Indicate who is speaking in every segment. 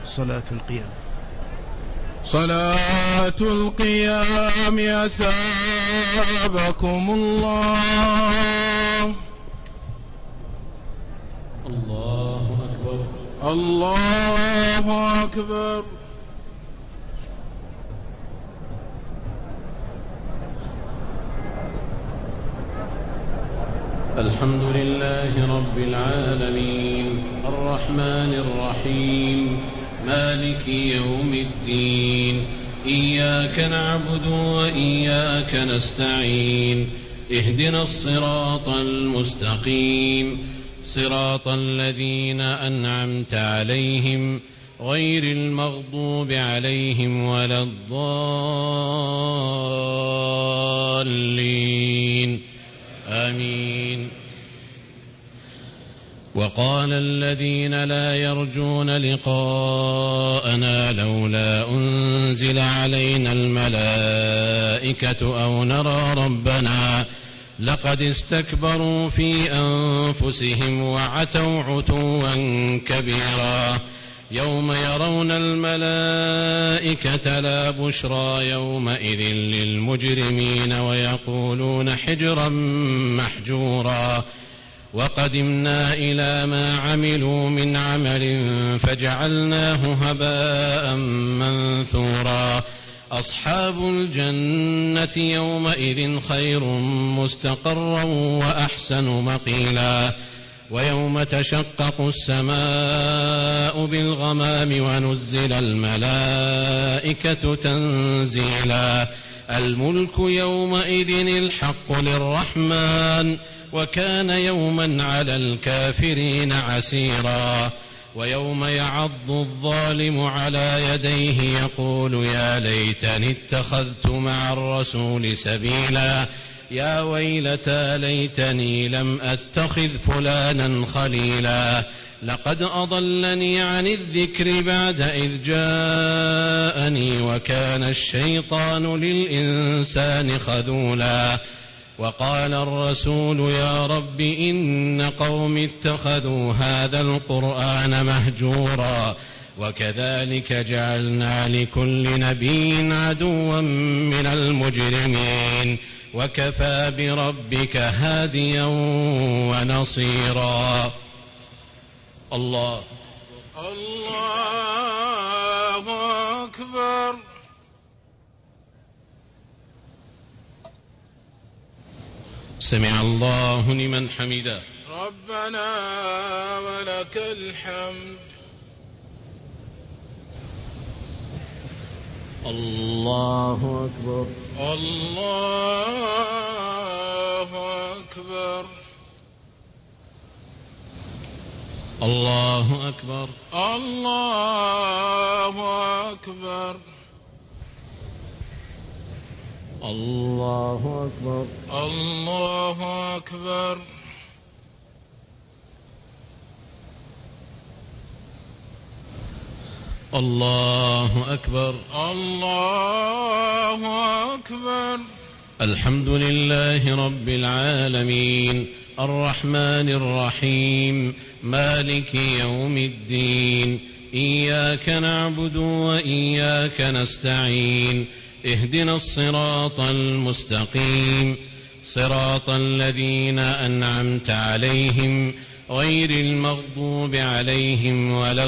Speaker 1: صلاة القيام.
Speaker 2: صلاة القيام أثابكم الله.
Speaker 3: الله أكبر.
Speaker 2: الله أكبر.
Speaker 3: الحمد لله رب العالمين الرحمن الرحيم مالك يوم الدين إياك نعبد وإياك نستعين اهدنا الصراط المستقيم صراط الذين أنعمت عليهم غير المغضوب عليهم ولا الضالين آمين. وقال الذين لا يرجون لقاءنا لولا أنزل علينا الملائكة أو نرى ربنا لقد استكبروا في أنفسهم وعتوا عتوا كبيرا يوم يرون الملائكة لا بشرى يومئذ للمجرمين ويقولون حجرا محجورا وقدمنا إلى ما عملوا من عمل فجعلناه هباء منثورا أصحاب الجنة يومئذ خير مستقرا وأحسن مقيلا ويوم تشقق السماء بالغمام ونزل الملائكة تنزيلا الملك يومئذ الحق للرحمن وكان يوما على الكافرين عسيرا ويوم يعض الظالم على يديه يقول يا ليتني اتخذت مع الرسول سبيلا يا ويلتى ليتني لم أتخذ فلانا خليلا لقد أضلني عن الذكر بعد إذ جاءني وكان الشيطان للإنسان خذولا وقال الرسول يا رب إن قوم اتخذوا هذا القرآن مهجورا وكذلك جعلنا لكل نبي عدوا من المجرمين وكفى بربك هاديا ونصيرا. الله
Speaker 2: أكبر.
Speaker 3: سمع الله لمن حمده.
Speaker 2: ربنا ولك الحمد.
Speaker 3: الله أكبر.
Speaker 2: الله أكبر.
Speaker 3: الله أكبر.
Speaker 2: الله أكبر.
Speaker 3: الله أكبر.
Speaker 2: الله أكبر.
Speaker 3: الله أكبر.
Speaker 2: الله أكبر.
Speaker 3: الحمد لله رب العالمين الرحمن الرحيم مالك يوم الدين إياك نعبد وإياك نستعين اهدنا الصراط المستقيم صراط الذين أنعمت عليهم غير المغضوب عليهم ولا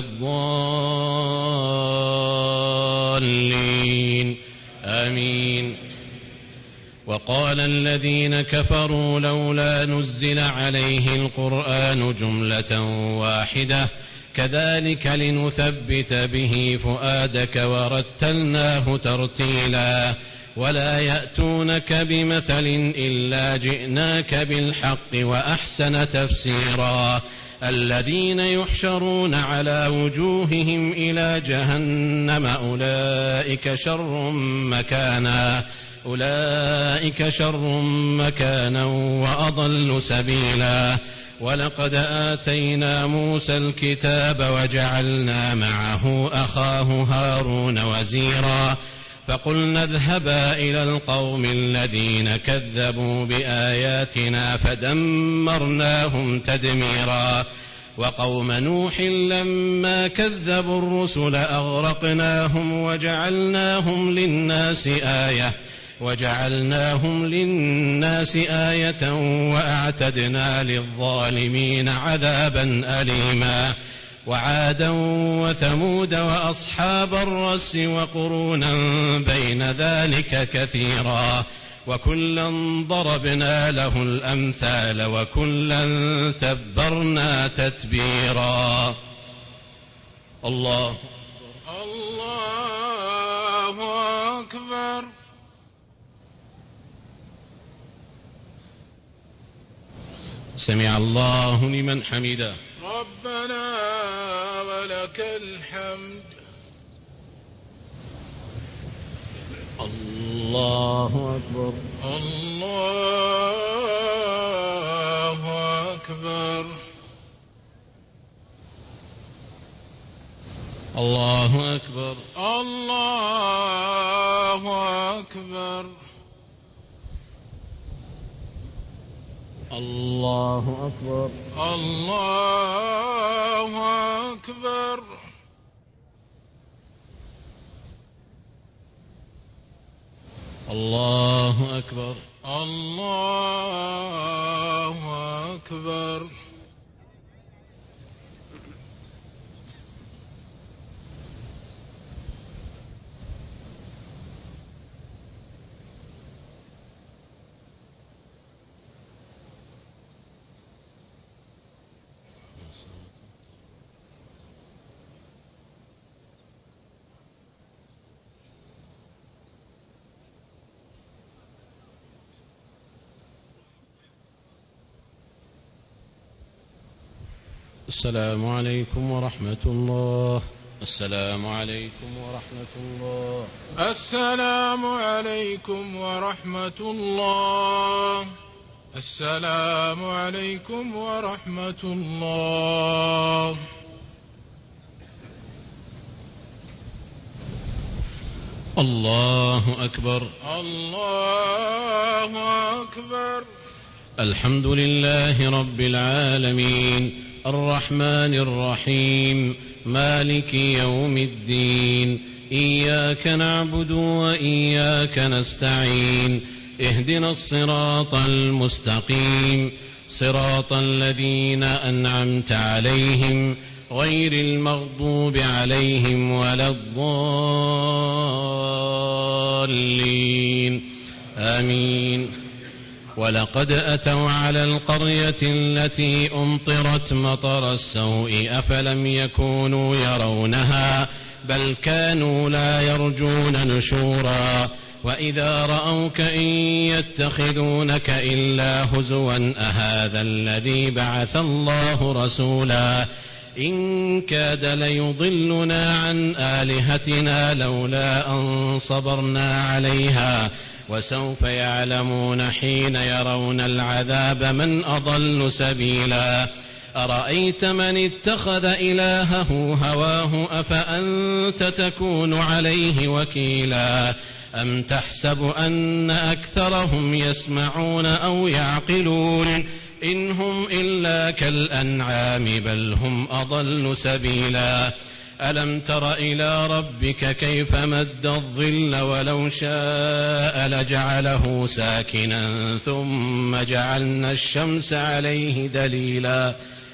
Speaker 3: الضالين آمين. وقال الذين كفروا لولا نزل عليه القرآن جملة واحدة كذلك لنثبت به فؤادك ورتلناه ترتيلا ولا يأتونك بمثل إلا جئناك بالحق وأحسن تفسيرا الذين يحشرون على وجوههم إلى جهنم أولئك شر مكانا وأضل سبيلا ولقد آتينا موسى الكتاب وجعلنا معه أخاه هارون وزيرا فقلنا اذهبا إلى القوم الذين كذبوا بآياتنا فدمرناهم تدميرا وقوم نوح لما كذبوا الرسل أغرقناهم وجعلناهم للناس آية وأعتدنا للظالمين عذابا أليما وعادا وثمود وأصحاب الرس وقرونا بين ذلك كثيرا وكلا ضربنا له الأمثال وكلا تبرنا تتبيرا. الله
Speaker 2: أكبر.
Speaker 3: سمع الله لمن حمده.
Speaker 2: ربنا ولك الحمد.
Speaker 3: الله أكبر.
Speaker 2: الله أكبر.
Speaker 3: الله أكبر.
Speaker 2: الله أكبر.
Speaker 3: الله أكبر.
Speaker 2: الله أكبر.
Speaker 3: الله أكبر.
Speaker 2: الله أكبر.
Speaker 3: السلام عليكم ورحمة الله. السلام عليكم ورحمة الله.
Speaker 2: السلام عليكم ورحمة الله. السلام عليكم ورحمة الله.
Speaker 3: الله أكبر.
Speaker 2: الله أكبر.
Speaker 3: الحمد لله رب العالمين الرحمن الرحيم مالك يوم الدين إياك نعبد وإياك نستعين اهدنا الصراط المستقيم صراط الذين أنعمت عليهم غير المغضوب عليهم ولا الضالين آمين. ولقد أتوا على القرية التي أمطرت مطر السوء أفلم يكونوا يرونها بل كانوا لا يرجون نشورا وإذا رأوك إن يتخذونك إلا هزوا أهذا الذي بعث الله رسولا إن كاد ليضلنا عن آلهتنا لولا أن صبرنا عليها وسوف يعلمون حين يرون العذاب من أضل سبيلا. أرأيت من اتخذ إلهه هواه أفأنت تكون عليه وكيلا أم تحسب أن أكثرهم يسمعون أو يعقلون إن هم إلا كالأنعام بل هم أضل سبيلا. ألم تر إلى ربك كيف مد الظل ولو شاء لجعله ساكنا ثم جعلنا الشمس عليه دليلا.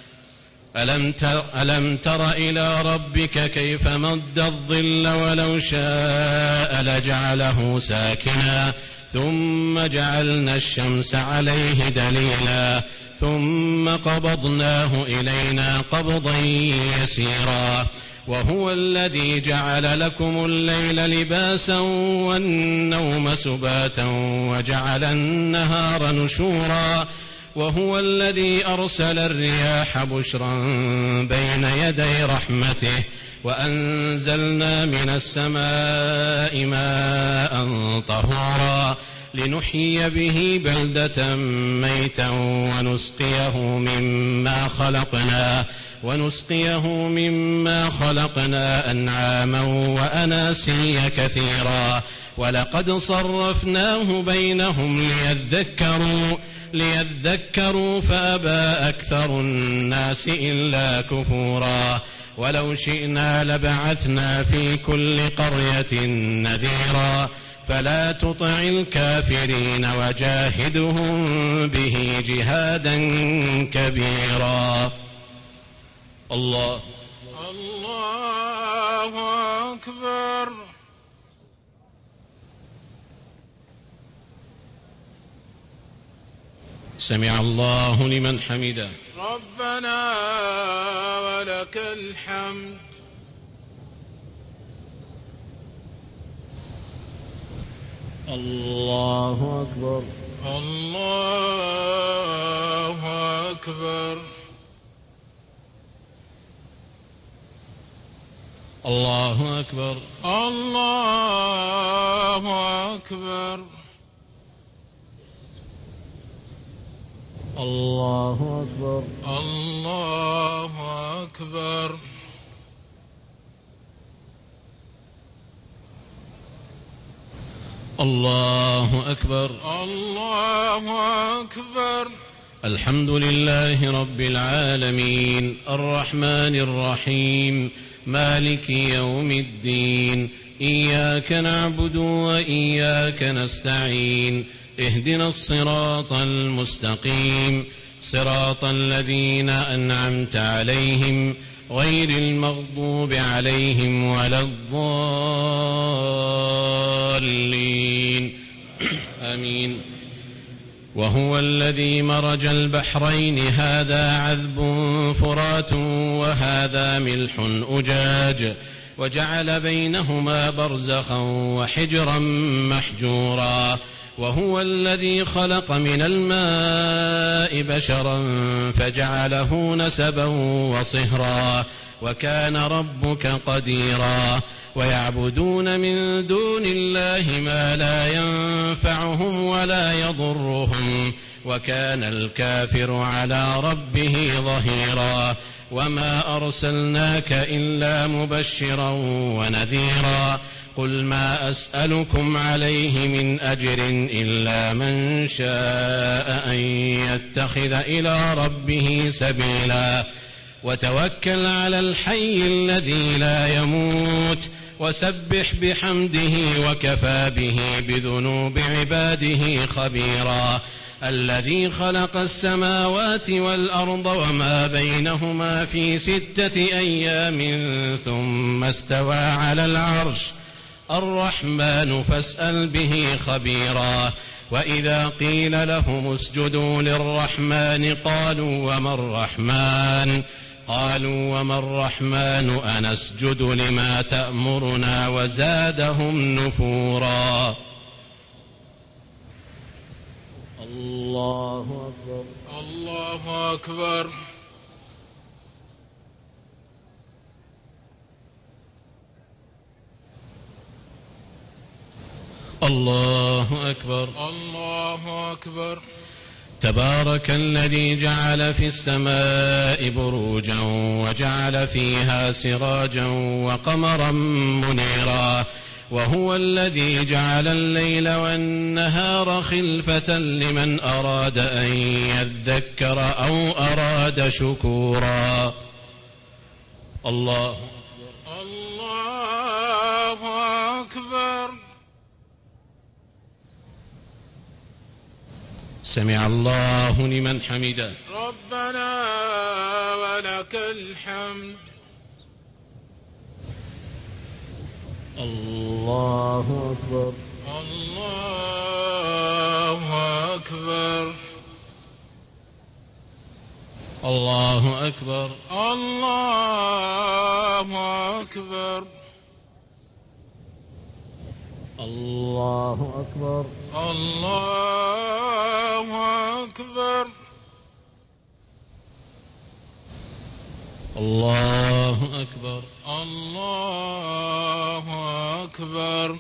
Speaker 3: ألم تر إلى ربك كيف مد الظل ولو شاء لجعله ساكنا ثم جعلنا الشمس عليه دليلا ثم قبضناه إلينا قبضا يسيرا. وهو الذي جعل لكم الليل لباسا والنوم سباتا وجعل النهار نشورا وهو الذي أرسل الرياح بشرا بين يدي رحمته وأنزلنا من السماء ماء طهورا لنحيي به بلدة ميتا ونسقيه مما خلقنا أنعاما وأناسيا كثيرا ولقد صرفناه بينهم ليذكروا فأبى أكثر الناس إلا كفورا ولو شئنا لبعثنا في كل قرية نذيرا فلا تطع الكافرين وجاهدهم به جهادا كبيرا. الله
Speaker 2: أكبر.
Speaker 3: سمع الله لمن حمده.
Speaker 2: ربنا ولك الحمد.
Speaker 3: الله أكبر.
Speaker 2: الله أكبر.
Speaker 3: الله أكبر.
Speaker 2: الله أكبر.
Speaker 3: الله أكبر.
Speaker 2: الله أكبر.
Speaker 3: الله أكبر.
Speaker 2: الله أكبر.
Speaker 3: الحمد لله رب العالمين الرحمن الرحيم مالك يوم الدين إياك نعبد وإياك نستعين اهدنا الصراط المستقيم صراط الذين أنعمت عليهم غير المغضوب عليهم ولا الضالين آمين. وهو الذي مرج البحرين هذا عذب فرات وهذا ملح أجاج وجعل بينهما برزخا وحجرا محجورا وهو الذي خلق من الماء بشرا فجعله نسبا وصهرا وكان ربك قديرا ويعبدون من دون الله ما لا ينفعهم ولا يضرهم وكان الكافر على ربه ظهيرا وما أرسلناك إلا مبشرا ونذيرا قل ما أسألكم عليه من أجر إلا من شاء أن يتخذ إلى ربه سبيلا وتوكل على الحي الذي لا يموت وسبح بحمده وكفى به بذنوب عباده خبيرا الذي خلق السماوات والأرض وما بينهما في 6 أيام ثم استوى على العرش الرحمن فاسأل به خبيرا وإذا قيل لهم اسجدوا للرحمن قالوا وما الرحمن أنسجد لما تأمرنا وزادهم نفورا. الله أكبر.
Speaker 2: الله أكبر.
Speaker 3: الله أكبر.
Speaker 2: الله أكبر.
Speaker 3: تبارك الذي جعل في السماء بروجا وجعل فيها سراجا وقمرا منيرا وهو الذي جعل الليل والنهار خلفة لمن أراد أن يذكر أو أراد شكورا. الله
Speaker 2: أكبر.
Speaker 3: سمع الله لمن حمده.
Speaker 2: ربنا ولك الحمد.
Speaker 3: الله أكبر.
Speaker 2: الله أكبر.
Speaker 3: الله أكبر.
Speaker 2: الله أكبر.
Speaker 3: الله أكبر.
Speaker 2: الله أكبر.
Speaker 3: الله أكبر.
Speaker 2: الله أكبر.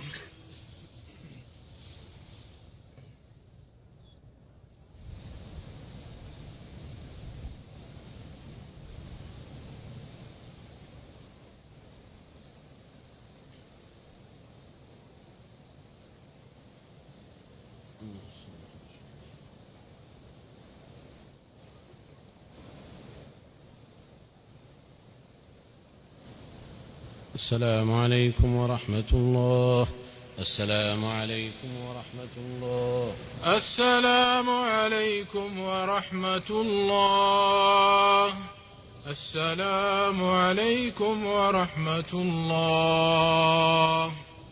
Speaker 3: السلام عليكم ورحمة الله. السلام عليكم ورحمة الله.
Speaker 2: السلام عليكم ورحمة الله. السلام عليكم ورحمة الله.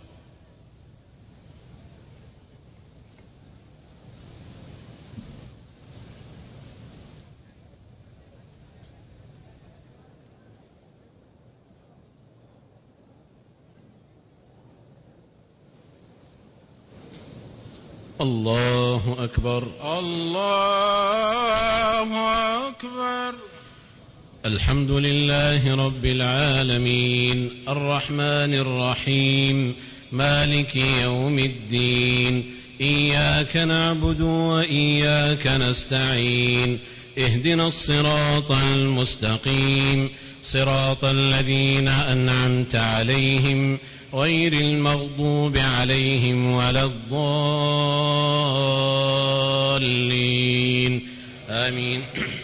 Speaker 3: الله أكبر.
Speaker 2: الله أكبر.
Speaker 3: الحمد لله رب العالمين الرحمن الرحيم مالك يوم الدين إياك نعبد وإياك نستعين اهدنا الصراط المستقيم صراط الذين أنعمت عليهم غير المغضوب عليهم ولا الضالين آمين.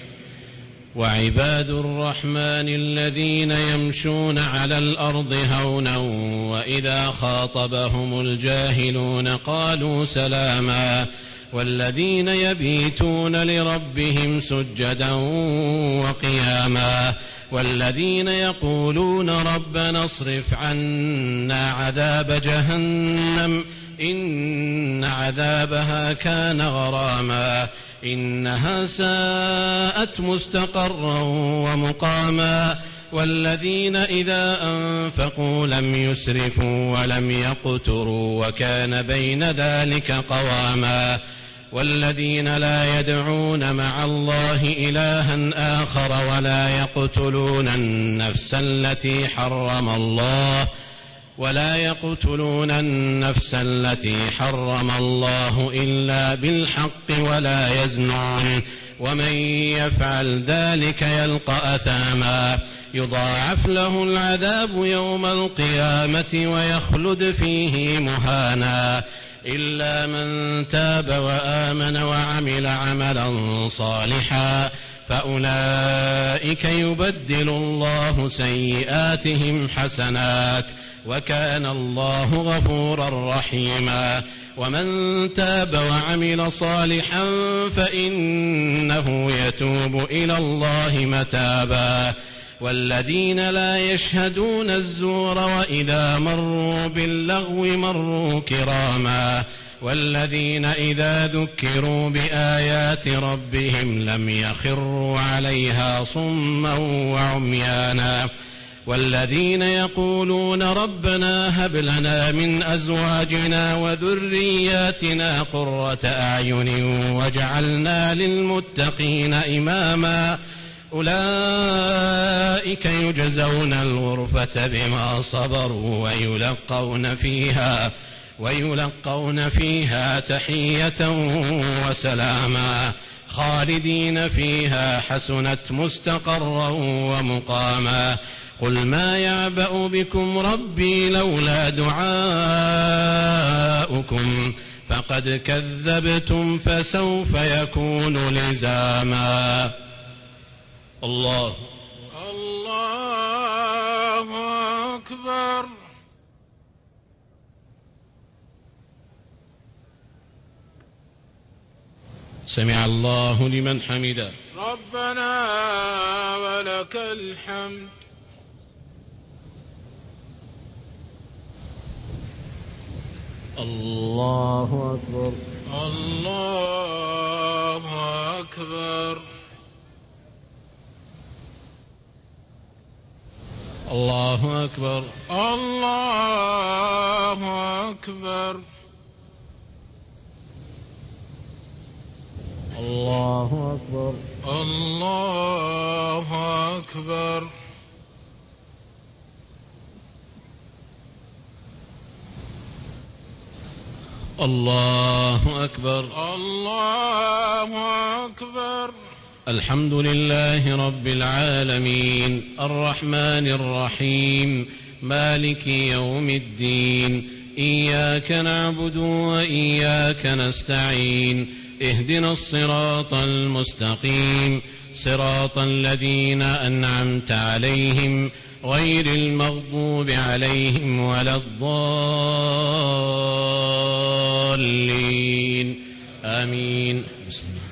Speaker 3: وعباد الرحمن الذين يمشون على الأرض هونا وإذا خاطبهم الجاهلون قالوا سلاما والذين يبيتون لربهم سجدا وقياما والذين يقولون ربنا اصرف عنا عذاب جهنم إن عذابها كان غراما إنها ساءت مستقرا ومقاما والذين إذا أنفقوا لم يسرفوا ولم يقتروا وكان بين ذلك قواما والذين لا يدعون مع الله إلها آخر ولا يقتلون النفس التي حرم الله إلا بالحق ولا يزنون ومن يفعل ذلك يلقى أثاما يضاعف له العذاب يوم القيامة ويخلد فيه مهانا إلا من تاب وآمن وعمل عملا صالحا فأولئك يبدل الله سيئاتهم حسنات وكان الله غفورا رحيما ومن تاب وعمل صالحا فإنه يتوب إلى الله متابا والذين لا يشهدون الزور وإذا مروا باللغو مروا كراما والذين إذا ذكروا بآيات ربهم لم يخروا عليها صما وعميانا والذين يقولون ربنا هب لنا من أزواجنا وذرياتنا قرة أعين واجعلنا للمتقين إماما أولئك يجزون الغرفة بما صبروا ويلقون فيها تحية وسلاما خالدين فيها حسنت مستقرا ومقاما قل ما يعبأ بكم ربي لولا دعاؤكم فقد كذبتم فسوف يكون لزاما. الله
Speaker 2: أكبر.
Speaker 3: سمع الله لمن حمده.
Speaker 2: ربنا ولك الحمد.
Speaker 3: الله أكبر.
Speaker 2: الله أكبر.
Speaker 3: الله أكبر.
Speaker 2: الله أكبر.
Speaker 3: الله أكبر.
Speaker 2: الله أكبر.
Speaker 3: الله أكبر.
Speaker 2: الله أكبر.
Speaker 3: الحمد لله رب العالمين الرحمن الرحيم مالك يوم الدين إياك نعبد وإياك نستعين اهدنا الصراط المستقيم صراط الذين أنعمت عليهم غير المغضوب عليهم ولا الضالين آمين. بسم الله.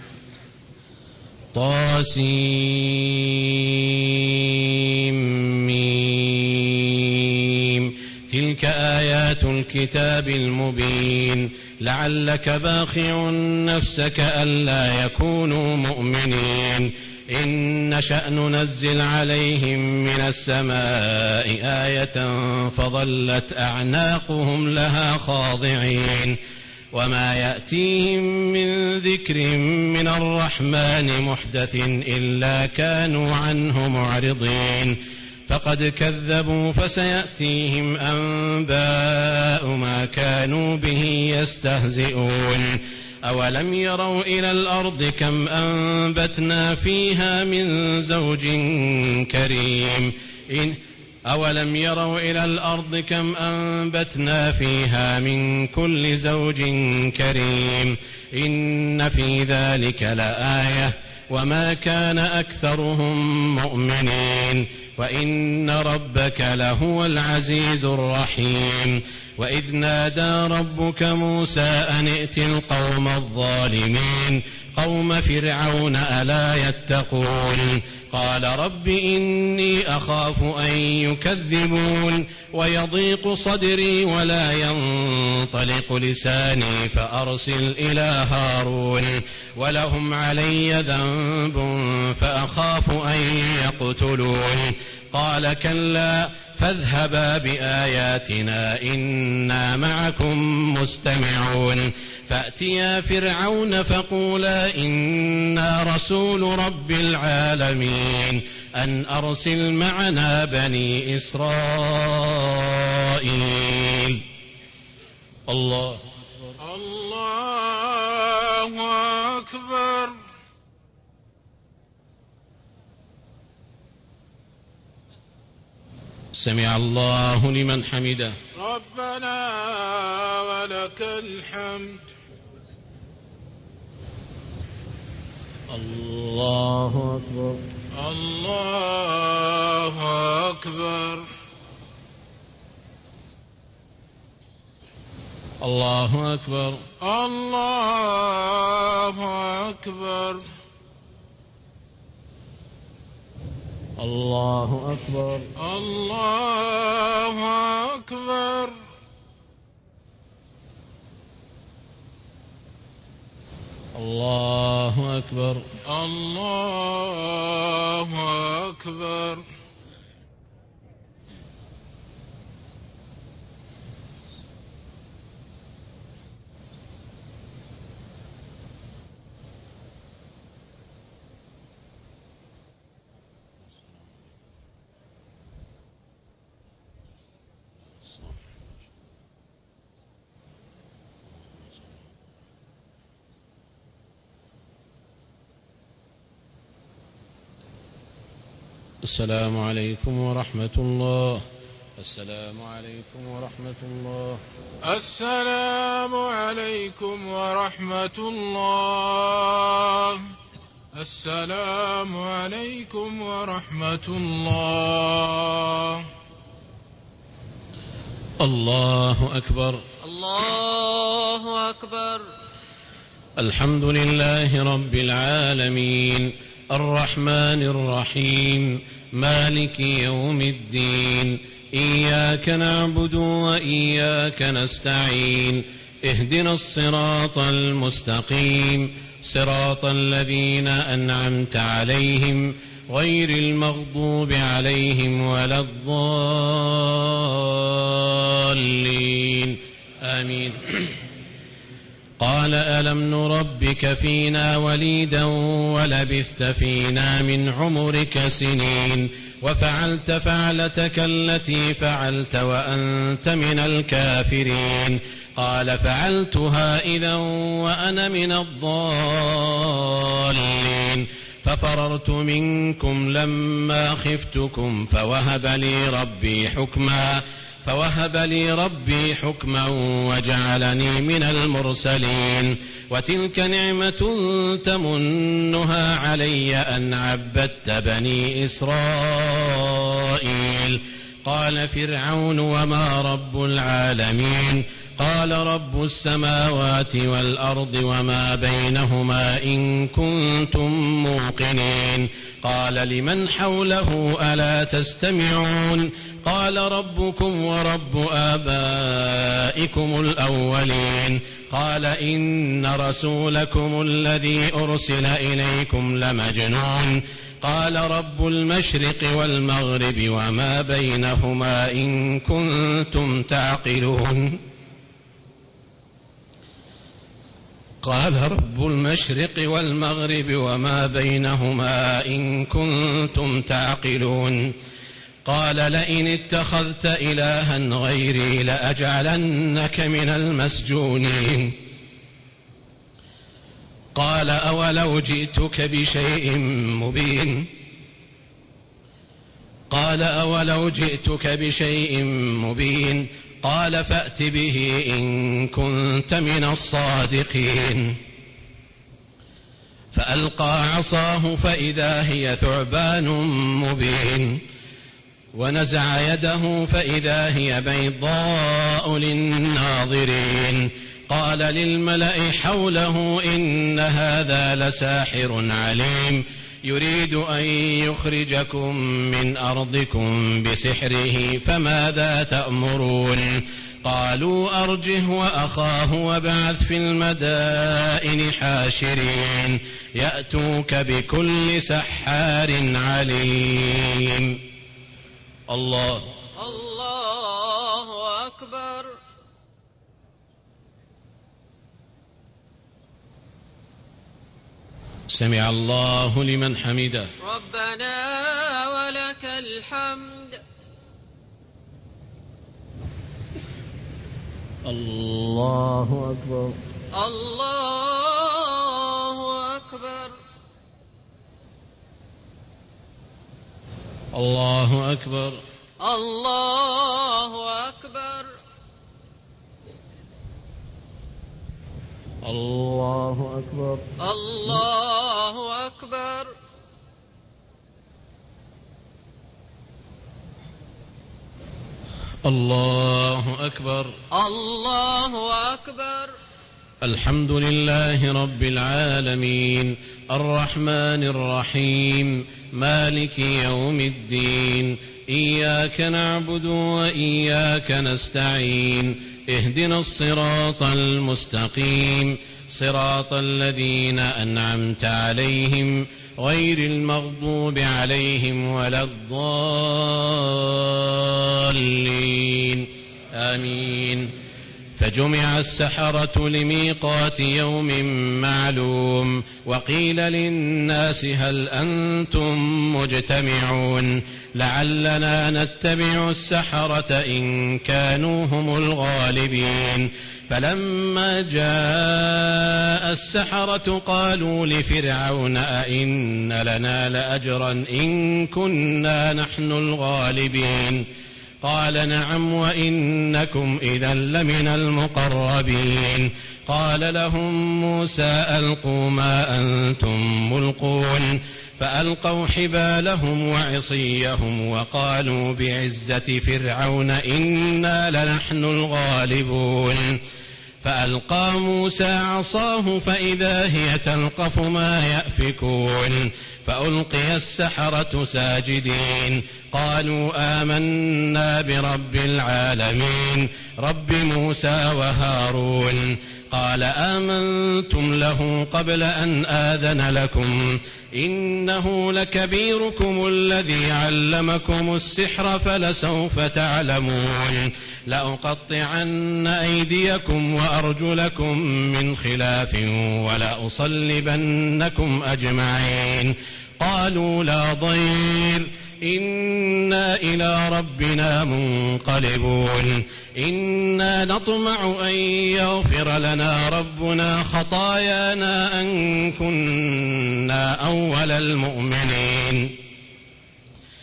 Speaker 3: طاسيم تلك آيات الكتاب المبين لعلك باخع نفسك ألا يكونوا مؤمنين إن نشأ ننزل عليهم من السماء آية فظلت أعناقهم لها خاضعين وما يأتيهم من ذكر من الرحمن محدث إلا كانوا عنه معرضين فقد كذبوا فسيأتيهم أنباء ما كانوا به يستهزئون أولم يروا إلى الأرض كم أنبتنا فيها من زوج كريم أولم يروا إلى الأرض كم أنبتنا فيها من كل زوج كريم إن في ذلك لآية وما كان أكثرهم مؤمنين وإن ربك لهو العزيز الرحيم وإذ نادى ربك موسى أن ائت القوم الظالمين قوم فرعون ألا يتقون قال رب إني أخاف أن يكذبون ويضيق صدري ولا ينطلق لساني فأرسل إلى هارون ولهم علي ذنب فأخاف أن يقتلون قال كلا فاذهبا بآياتنا إنا معكم مستمعون فأتيا فرعون فقولا إنا رسول رب العالمين أن أرسل معنا بني إسرائيل. الله
Speaker 2: أكبر.
Speaker 3: سمع الله لمن حمده.
Speaker 2: ربنا ولك الحمد.
Speaker 3: الله أكبر.
Speaker 2: الله أكبر.
Speaker 3: الله أكبر.
Speaker 2: الله أكبر.
Speaker 3: الله أكبر.
Speaker 2: الله أكبر.
Speaker 3: الله أكبر.
Speaker 2: الله أكبر.
Speaker 3: السلام عليكم ورحمة الله. السلام عليكم ورحمة الله.
Speaker 2: السلام عليكم ورحمة الله. السلام عليكم ورحمة الله.
Speaker 3: الله أكبر.
Speaker 1: الله أكبر.
Speaker 3: الحمد لله رب العالمين الرحمن الرحيم مالك يوم الدين إياك نعبد وإياك نستعين اهدنا الصراط المستقيم صراط الذين أنعمت عليهم غير المغضوب عليهم ولا الضالين آمين. قال ألم نربك فينا وليدا ولبثت فينا من عمرك سنين وفعلت فعلتك التي فعلت وأنت من الكافرين قال فعلتها إذا وأنا من الضالين ففررت منكم لما خفتكم فوهب لي ربي حكما فوهب لي ربي حكما وجعلني من المرسلين وتلك نعمة تمنها علي أن عبدت بني إسرائيل قال فرعون وما رب العالمين قال رب السماوات والأرض وما بينهما إن كنتم موقنين قال لمن حوله ألا تستمعون قال ربكم ورب آبائكم الأولين قال إن رسولكم الذي أرسل إليكم لمجنون قال رب المشرق والمغرب وما بينهما إن كنتم تعقلون قال رب المشرق والمغرب وما بينهما إن كنتم تعقلون قال لئن اتخذت إلها غيري لأجعلنك من المسجونين قال أولو جئتك بشيء مبين قال فأت به إن كنت من الصادقين فألقى عصاه فإذا هي ثعبان مبين ونزع يده فإذا هي بيضاء للناظرين قال للملأ حوله إن هذا لساحر عليم يريد أن يخرجكم من أرضكم بسحره فماذا تأمرون قالوا أرجه وأخاه وابعث في المدائن حاشرين يأتوك بكل سحار عليم الله
Speaker 1: أكبر.
Speaker 3: سمع الله لمن حمده.
Speaker 1: ربنا ولك الحمد.
Speaker 3: الله أكبر.
Speaker 1: الله أكبر.
Speaker 3: الله أكبر.
Speaker 1: الله أكبر.
Speaker 3: الله أكبر.
Speaker 1: الله أكبر.
Speaker 3: الله أكبر.
Speaker 1: الله أكبر.
Speaker 3: الحمد لله رب العالمين الرحمن الرحيم مالك يوم الدين إياك نعبد وإياك نستعين اهدنا الصراط المستقيم صراط الذين أنعمت عليهم غير المغضوب عليهم ولا الضالين آمين. فجمع السحرة لميقات يوم معلوم وقيل للناس هل أنتم مجتمعون لعلنا نتبع السحرة إن كانوا هم الغالبين. فلما جاء السحرة قالوا لفرعون أئن لنا لأجرا إن كنا نحن الغالبين قال نعم وإنكم إذا لمن المقربين. قال لهم موسى ألقوا ما أنتم ملقون فألقوا حبالهم وعصيهم وقالوا بعزة فرعون إنا لنحن الغالبون. فألقى موسى عصاه فإذا هي تلقف ما يأفكون فألقي السحرة ساجدين قالوا آمنا برب العالمين رب موسى وهارون. قال آمنتم له قبل أن آذن لكم إنه لكبيركم الذي علمكم السحر فلسوف تعلمون لأقطعن أيديكم وأرجلكم من خلاف ولأصلبنكم أجمعين. قالوا لا ضير إنا إلى ربنا منقلبون إنا نطمع أن يغفر لنا ربنا خطايانا أن كنا أول المؤمنين.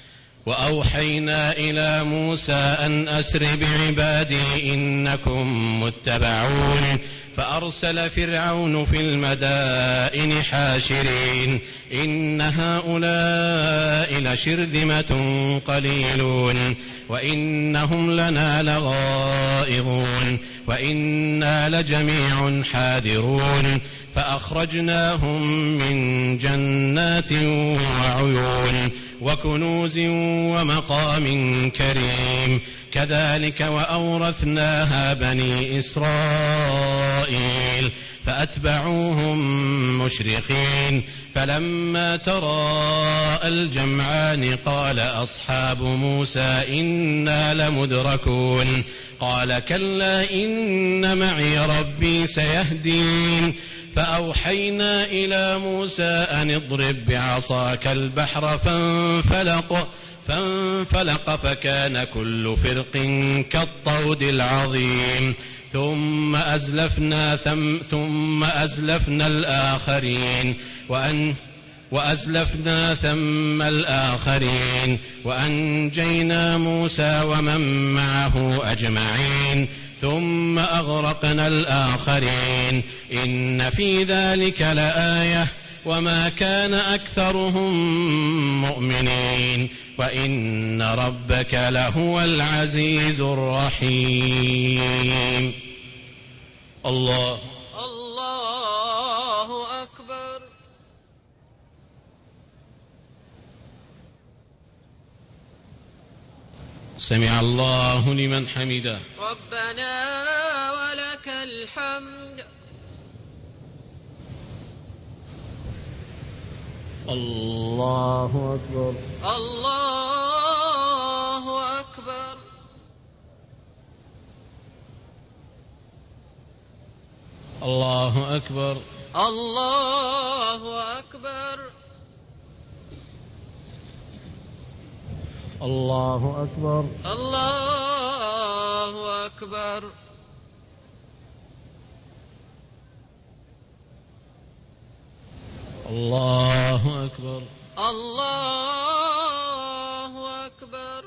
Speaker 3: وأوحينا إلى موسى أن أسر بعبادي إنكم متبعون فأرسل فرعون في المدائن حاشرين إن هؤلاء لشرذمة قليلون وإنهم لنا لغائظون وإنا لجميع حاذرون فأخرجناهم من جنات وعيون وكنوز ومقام كريم كذلك وأورثناها بني إسرائيل فأتبعوهم مشرقين فلما تراءى الجمعان قال أصحاب موسى إنا لمدركون قال كلا إن معي ربي سيهدين فأوحينا إلى موسى أن اضرب بعصاك البحر فانفلق فكان كل فرق كالطود العظيم ثم أزلفنا الآخرين وأزلفنا ثم الآخرين وأنجينا موسى ومن معه أجمعين ثم أغرقنا الآخرين إن في ذلك لآية وما كان أكثرهم مؤمنين وإن ربك لهو العزيز الرحيم. الله
Speaker 1: أكبر.
Speaker 3: سمع الله لمن حمده.
Speaker 1: ربنا ولك الحمد.
Speaker 3: الله أكبر.
Speaker 1: الله أكبر.
Speaker 3: الله أكبر.
Speaker 1: الله أكبر.
Speaker 3: الله أكبر.
Speaker 1: الله أكبر.
Speaker 3: الله أكبر.
Speaker 1: الله أكبر.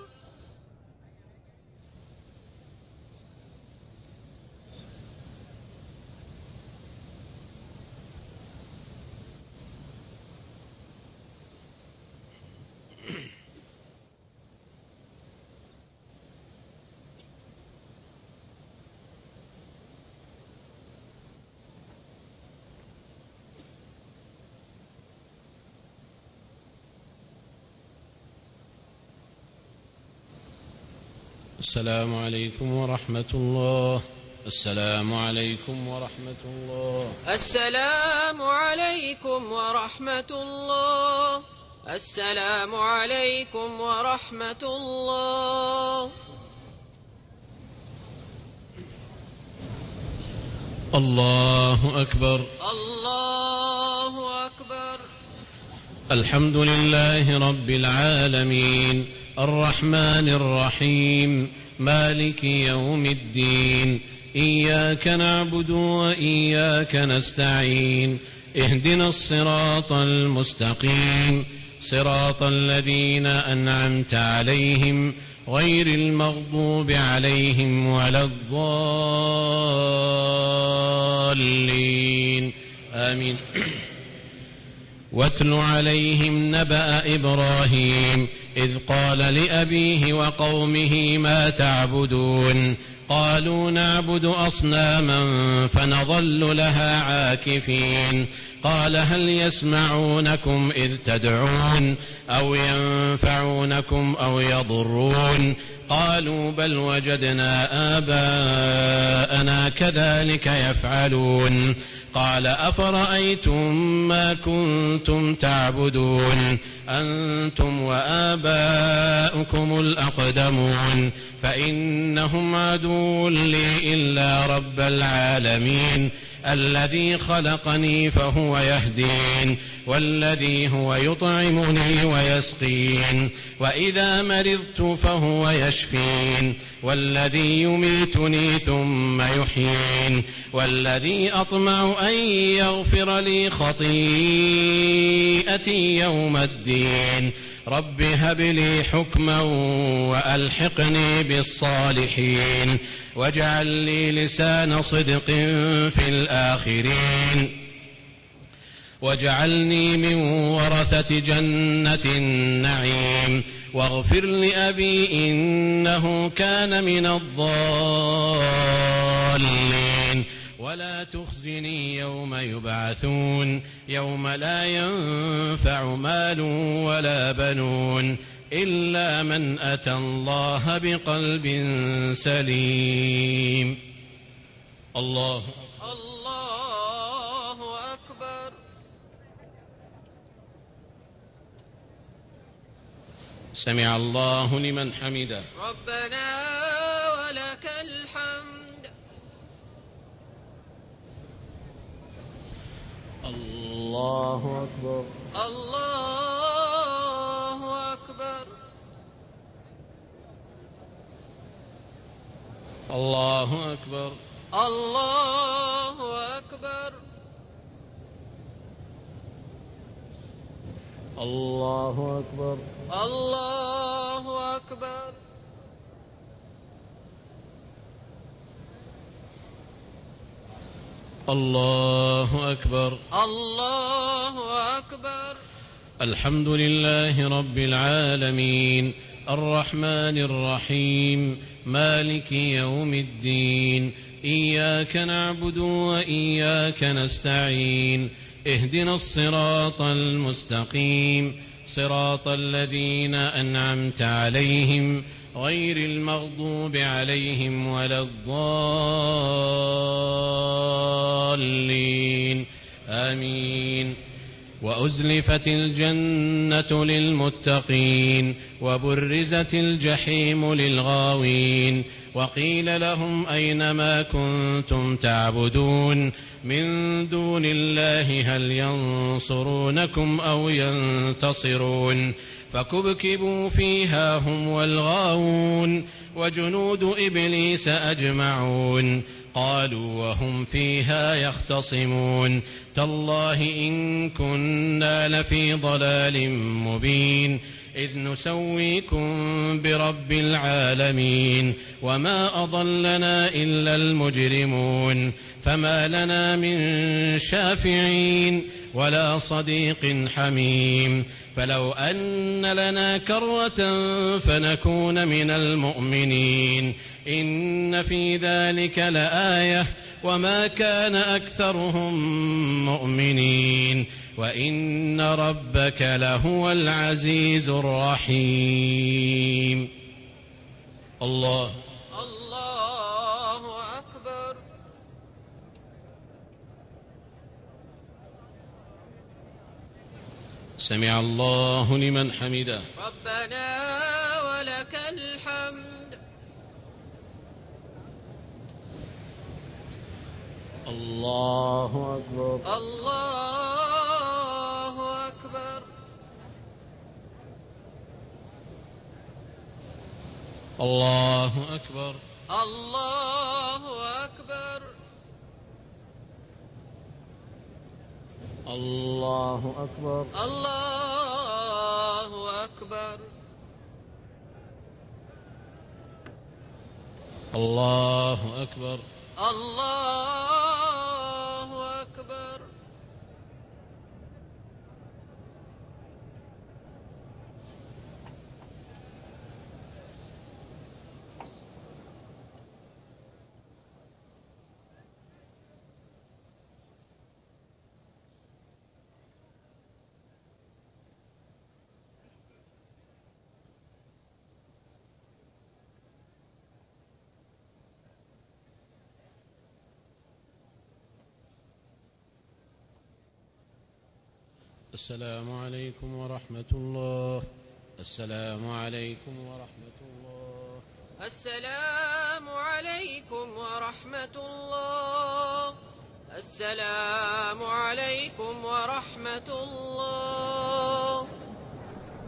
Speaker 3: السلام عليكم ورحمة الله. السلام عليكم ورحمة الله.
Speaker 1: السلام عليكم ورحمة الله. السلام عليكم ورحمة الله.
Speaker 3: الله أكبر.
Speaker 1: الله أكبر.
Speaker 3: الحمد لله رب العالمين الرحمن الرحيم مالك يوم الدين إياك نعبد وإياك نستعين اهدنا الصراط المستقيم صراط الذين أنعمت عليهم غير المغضوب عليهم ولا الضالين آمين. واتل عليهم نبأ إبراهيم إذ قال لأبيه وقومه ما تعبدون قالوا نعبد أصناما فنظل لها عاكفين قال هل يسمعونكم إذ تدعون أو ينفعونكم أو يضرون قالوا بل وجدنا آباءنا كذلك يفعلون قال أفرأيتم ما كنتم تعبدون أنتم وآباؤكم الأقدمون فإنهم عدو لي إلا رب العالمين الذي خلقني فهو يهدين والذي هو يطعمني ويسقين وإذا مرضت فهو يشفين والذي يميتني ثم يحيين والذي أطمع أن يغفر لي خطيئتي يوم الدين رب هب لي حكما وألحقني بالصالحين واجعل لي لسان صدق في الآخرين واجعلني من ورثة جنة النعيم واغفر لأبي إنه كان من الضالين ولا تخزني يوم يبعثون يوم لا ينفع مال ولا بنون إلا من أتى الله بقلب سليم. الله
Speaker 1: أكبر.
Speaker 3: سمع الله لمن حمده.
Speaker 1: ربنا ولك الحمد.
Speaker 3: الله أكبر.
Speaker 1: الله أكبر.
Speaker 3: الله أكبر.
Speaker 1: الله أكبر.
Speaker 3: الله أكبر.
Speaker 1: الله أكبر.
Speaker 3: الله أكبر.
Speaker 1: الله أكبر.
Speaker 3: الحمد لله رب العالمين الرحمن الرحيم مالك يوم الدين إياك نعبد وإياك نستعين اهدنا الصراط المستقيم صراط الذين أنعمت عليهم غير المغضوب عليهم ولا الضالين آمين. وأزلفت الجنة للمتقين وبرزت الجحيم للغاوين وقيل لهم أين ما كنتم تعبدون من دون الله هل ينصرونكم أو ينتصرون فكبكبوا فيها هم والغاوون وجنود إبليس أجمعون قالوا وهم فيها يختصمون تالله إن كنا لفي ضلال مبين إذ نسويكم برب العالمين وما أضلنا إلا المجرمون فما لنا من شافعين ولا صديق حميم فلو أن لنا كرة فنكون من المؤمنين إن في ذلك لآية وما كان أكثرهم مؤمنين وإن ربك لهو العزيز الرحيم. الله
Speaker 1: أكبر.
Speaker 3: سمع الله لمن حمده.
Speaker 1: ربنا ولك الحمد.
Speaker 3: الله أكبر.
Speaker 1: الله أكبر.
Speaker 3: الله أكبر.
Speaker 1: الله أكبر.
Speaker 3: الله أكبر.
Speaker 1: الله أكبر.
Speaker 3: الله أكبر.
Speaker 1: الله أكبر.
Speaker 3: السلام عليكم ورحمة الله. السلام عليكم ورحمة الله.
Speaker 1: السلام عليكم ورحمة الله. السلام عليكم ورحمة الله.